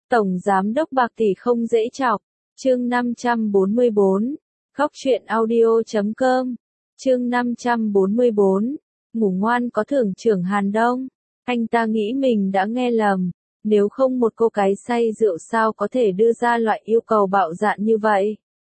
Tổng Giám đốc bạc tỷ không dễ chọc. Chương 544. Khóc chuyện audio.com. Chương 544. Ngủ ngoan có thưởng trưởng Hàn Đông. Anh ta nghĩ mình đã nghe lầm. Nếu không một cô gái say rượu sao có thể đưa ra loại yêu cầu bạo dạn như vậy?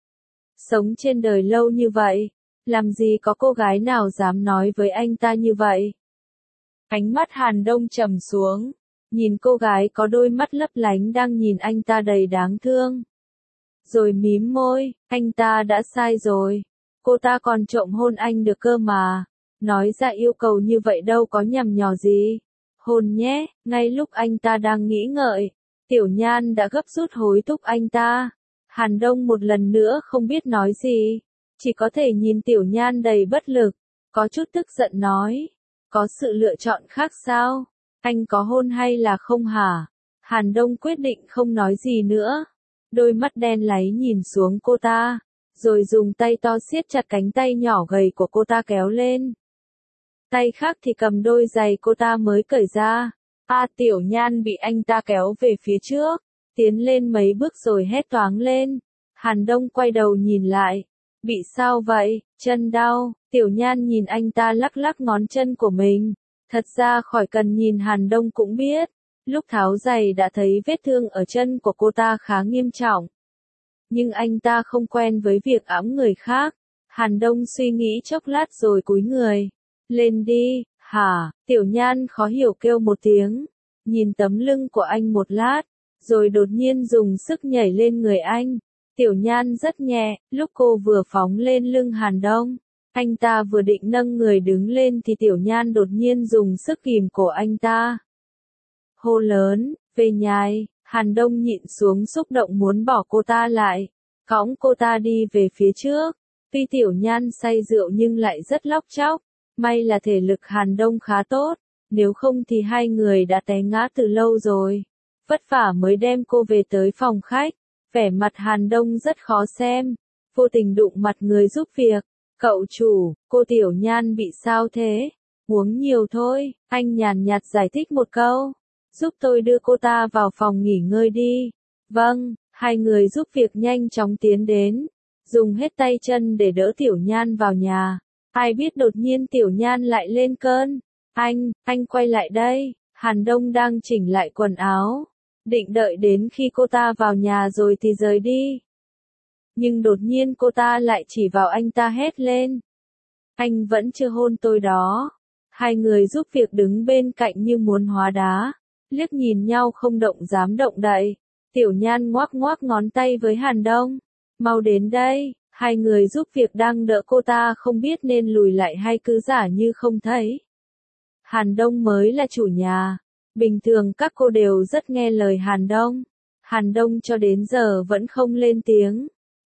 Sống trên đời lâu như vậy, làm gì có cô gái nào dám nói với anh ta như vậy? Ánh mắt Hàn Đông trầm xuống, nhìn cô gái có đôi mắt lấp lánh đang nhìn anh ta đầy đáng thương. Rồi mím môi, anh ta đã sai rồi. Cô ta còn trộm hôn anh được cơ mà. Nói ra yêu cầu như vậy đâu có nhằm nhò gì. Hôn nhé, ngay lúc anh ta đang nghĩ ngợi, Tiểu Nhan đã gấp rút hối thúc anh ta. Hàn Đông một lần nữa không biết nói gì, chỉ có thể nhìn Tiểu Nhan đầy bất lực, có chút tức giận nói, có sự lựa chọn khác sao? Anh có hôn hay là không hả? Hàn Đông quyết định không nói gì nữa, đôi mắt đen láy nhìn xuống cô ta, rồi dùng tay to siết chặt cánh tay nhỏ gầy của cô ta kéo lên. Tay khác thì cầm đôi giày cô ta mới cởi ra. Tiểu Nhan bị anh ta kéo về phía trước, tiến lên mấy bước rồi hét toáng lên. Hàn Đông quay đầu nhìn lại. Bị sao vậy? Chân đau. Tiểu Nhan nhìn anh ta lắc lắc ngón chân của mình. Thật ra khỏi cần nhìn Hàn Đông cũng biết. Lúc tháo giày đã thấy vết thương ở chân của cô ta khá nghiêm trọng. Nhưng anh ta không quen với việc ẵm người khác. Hàn Đông suy nghĩ chốc lát rồi cúi người. Lên đi, hả? Tiểu Nhan khó hiểu kêu một tiếng. Nhìn tấm lưng của anh một lát, rồi đột nhiên dùng sức nhảy lên người anh. Tiểu Nhan rất nhẹ, lúc cô vừa phóng lên lưng Hàn Đông, anh ta vừa định nâng người đứng lên thì Tiểu Nhan đột nhiên dùng sức kìm cổ anh ta. Hô lớn, về nhai, Hàn Đông nhịn xuống xúc động muốn bỏ cô ta lại, cõng cô ta đi về phía trước. Tuy Tiểu Nhan say rượu nhưng lại rất lóc chóc, may là thể lực Hàn Đông khá tốt. Nếu không thì hai người đã té ngã từ lâu rồi. Vất vả mới đem cô về tới phòng khách. Vẻ mặt Hàn Đông rất khó xem. Vô tình đụng mặt người giúp việc. Cậu chủ, cô Tiểu Nhan bị sao thế? Uống nhiều thôi. Anh nhàn nhạt giải thích một câu. Giúp tôi đưa cô ta vào phòng nghỉ ngơi đi. Vâng, hai người giúp việc nhanh chóng tiến đến. Dùng hết tay chân để đỡ Tiểu Nhan vào nhà. Ai biết đột nhiên Tiểu Nhan lại lên cơn. Anh quay lại đây. Hàn Đông đang chỉnh lại quần áo, định đợi đến khi cô ta vào nhà rồi thì rời đi. Nhưng đột nhiên cô ta lại chỉ vào anh ta hét lên. Anh vẫn chưa hôn tôi đó. Hai người giúp việc đứng bên cạnh như muốn hóa đá, liếc nhìn nhau không dám động đậy. Tiểu Nhan ngoắc ngoắc ngón tay với Hàn Đông. Mau đến đây. Hai người giúp việc đang đỡ cô ta không biết nên lùi lại hay cứ giả như không thấy. Hàn Đông mới là chủ nhà. Bình thường các cô đều rất nghe lời Hàn Đông. Hàn Đông cho đến giờ vẫn không lên tiếng.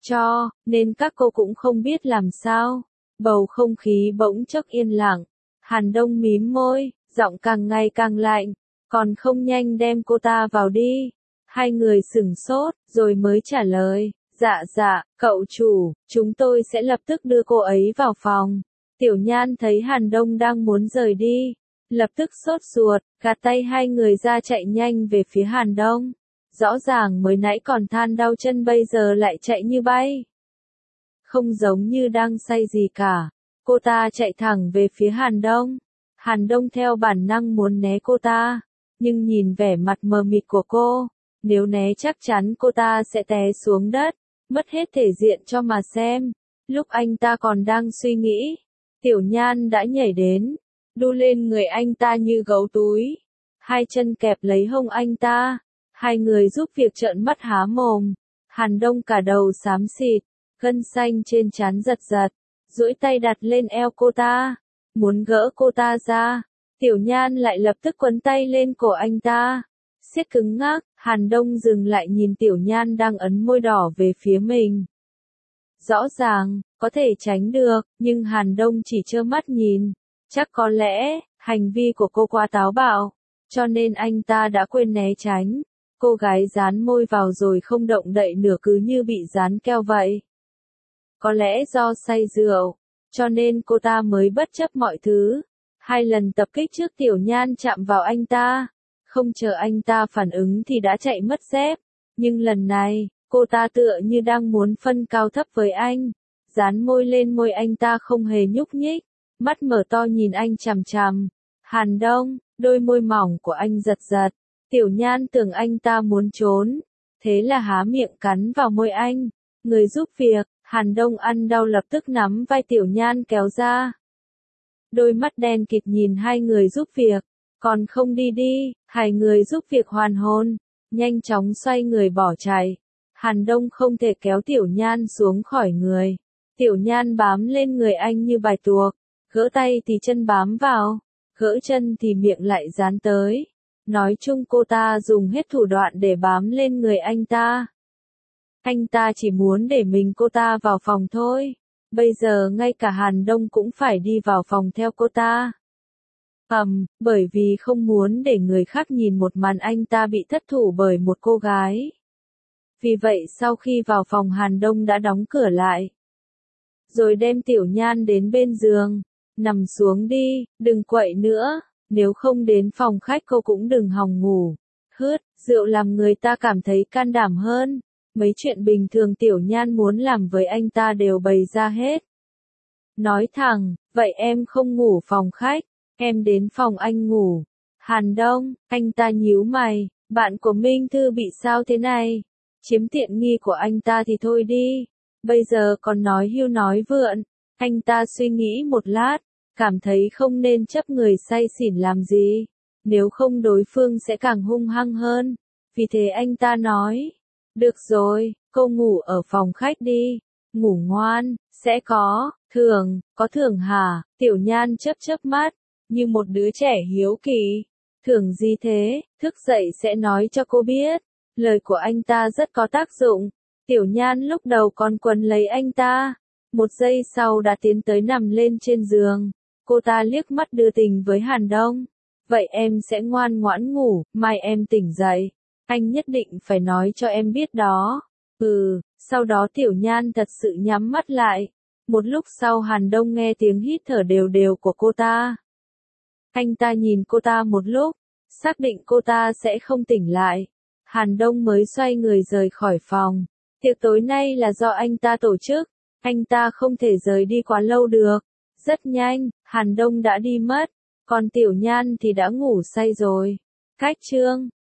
Nên các cô cũng không biết làm sao. Bầu không khí bỗng chốc yên lặng. Hàn Đông mím môi, giọng càng ngày càng lạnh. Còn không nhanh đem cô ta vào đi. Hai người sửng sốt, rồi mới trả lời. Dạ, cậu chủ, chúng tôi sẽ lập tức đưa cô ấy vào phòng. Tiểu Nhan thấy Hàn Đông đang muốn rời đi. Lập tức sốt ruột, gạt tay hai người ra chạy nhanh về phía Hàn Đông. Rõ ràng mới nãy còn than đau chân bây giờ lại chạy như bay. Không giống như đang say gì cả. Cô ta chạy thẳng về phía Hàn Đông. Hàn Đông theo bản năng muốn né cô ta. Nhưng nhìn vẻ mặt mờ mịt của cô, nếu né chắc chắn cô ta sẽ té xuống đất, mất hết thể diện cho mà xem. Lúc anh ta còn đang suy nghĩ, Tiểu Nhan đã nhảy đến, đu lên người anh ta như gấu túi. Hai chân kẹp lấy hông anh ta. Hai người giúp việc trợn mắt há mồm. Hàn Đông cả đầu xám xịt, gân xanh trên trán giật giật, duỗi tay đặt lên eo cô ta, muốn gỡ cô ta ra. Tiểu Nhan lại lập tức quấn tay lên cổ anh ta, siết cứng ngắc. Hàn Đông dừng lại nhìn Tiểu Nhan đang ấn môi đỏ về phía mình. Rõ ràng, có thể tránh được, nhưng Hàn Đông chỉ trơ mắt nhìn. Chắc có lẽ, hành vi của cô quá táo bạo, cho nên anh ta đã quên né tránh. Cô gái dán môi vào rồi không động đậy nửa cứ như bị dán keo vậy. Có lẽ do say rượu, cho nên cô ta mới bất chấp mọi thứ. Hai lần tập kích trước Tiểu Nhan chạm vào anh ta. không chờ anh ta phản ứng thì đã chạy mất dép. Nhưng lần này, cô ta tựa như đang muốn phân cao thấp với anh. Dán môi lên môi anh ta không hề nhúc nhích, mắt mở to nhìn anh chằm chằm. Hàn Đông, đôi môi mỏng của anh giật giật. Tiểu Nhan tưởng anh ta muốn trốn, thế là há miệng cắn vào môi anh. Người giúp việc, Hàn Đông ăn đau lập tức nắm vai Tiểu Nhan kéo ra. Đôi mắt đen kịt nhìn hai người giúp việc, còn không đi đi, hai người giúp việc hoàn hồn, nhanh chóng xoay người bỏ chạy. Hàn Đông không thể kéo Tiểu Nhan xuống khỏi người. Tiểu Nhan bám lên người anh như bài tuộc, gỡ tay thì chân bám vào, gỡ chân thì miệng lại dán tới. Nói chung cô ta dùng hết thủ đoạn để bám lên người anh ta. Anh ta chỉ muốn để mình cô ta vào phòng thôi. Bây giờ ngay cả Hàn Đông cũng phải đi vào phòng theo cô ta. Bởi vì không muốn để người khác nhìn một màn anh ta bị thất thủ bởi một cô gái. Vì vậy sau khi vào phòng Hàn Đông đã đóng cửa lại. Rồi đem Tiểu Nhan đến bên giường. Nằm xuống đi, đừng quậy nữa. Nếu không đến phòng khách cô cũng đừng hòng ngủ. Rượu làm người ta cảm thấy can đảm hơn. Mấy chuyện bình thường Tiểu Nhan muốn làm với anh ta đều bày ra hết. Nói thẳng, vậy em không ngủ phòng khách, em đến phòng anh ngủ. Hàn Đông, anh ta nhíu mày, bạn của Minh Thư bị sao thế này? Chiếm tiện nghi của anh ta thì thôi đi. Bây giờ còn nói hưu nói vượn. Anh ta suy nghĩ một lát, cảm thấy không nên chấp người say xỉn làm gì. Nếu không đối phương sẽ càng hung hăng hơn. Vì thế anh ta nói. Được rồi, cô ngủ ở phòng khách đi. Ngủ ngoan, sẽ có thưởng hả? Tiểu Nhan chớp mắt, như một đứa trẻ hiếu kỳ. Thưởng gì thế? Thức dậy sẽ nói cho cô biết. Lời của anh ta rất có tác dụng. Tiểu Nhan lúc đầu còn quấn lấy anh ta. Một giây sau đã tiến tới nằm lên trên giường. Cô ta liếc mắt đưa tình với Hàn Đông. Vậy em sẽ ngoan ngoãn ngủ, mai em tỉnh dậy. Anh nhất định phải nói cho em biết đó. Sau đó Tiểu Nhan thật sự nhắm mắt lại. Một lúc sau Hàn Đông nghe tiếng hít thở đều đều của cô ta. Anh ta nhìn cô ta một lúc, xác định cô ta sẽ không tỉnh lại. Hàn Đông mới xoay người rời khỏi phòng. Tiệc tối nay là do anh ta tổ chức, anh ta không thể rời đi quá lâu được. Rất nhanh, Hàn Đông đã đi mất, còn Tiểu Nhan thì đã ngủ say rồi. Cách chương